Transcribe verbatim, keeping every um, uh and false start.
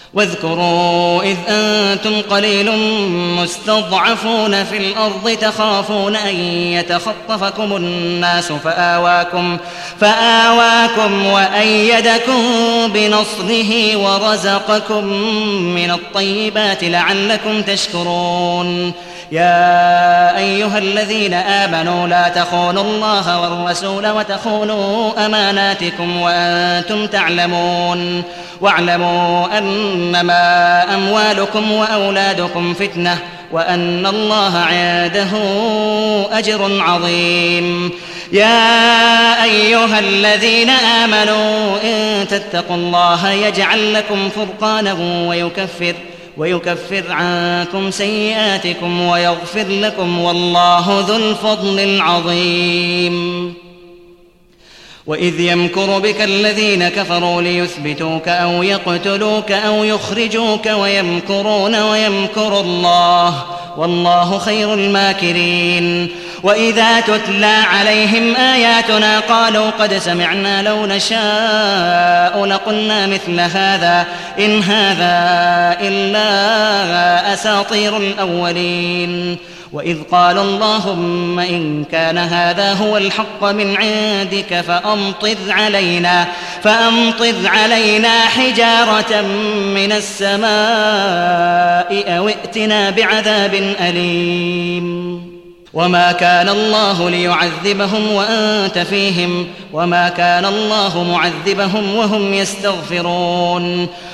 واذكروا إذ أنتم قليل مستضعفون في الأرض تخافون أن يتخطفكم الناس فآواكم, فآواكم وأيدكم بنصره ورزقكم من الطيبات لعلكم تشكرون. يا أيها الذين آمنوا لا تخونوا الله والرسول وتخونوا أماناتكم وأنتم تعلمون واعلموا أنما أموالكم وأولادكم فتنة وأن الله عنده أجر عظيم. يا أيها الذين آمنوا إن تتقوا الله يجعل لكم فرقانا ويكفر ويكفر عنكم سيئاتكم ويغفر لكم والله ذو الفضل العظيم. وإذ يمكر بك الذين كفروا ليثبتوك أو يقتلوك أو يخرجوك ويمكرون ويمكر الله والله خير الماكرين. وإذا تتلى عليهم آياتنا قالوا قد سمعنا لو نشاء لقلنا مثل هذا إن هذا إلا أساطير الأولين. وإذ قال اللهم إن كان هذا هو الحق من عندك فأمطر علينا, فأمطر علينا حجارة من السماء أو ائتنا بعذاب أليم. وما كان الله ليعذبهم وأنت فيهم وما كان الله معذبهم وهم يستغفرون.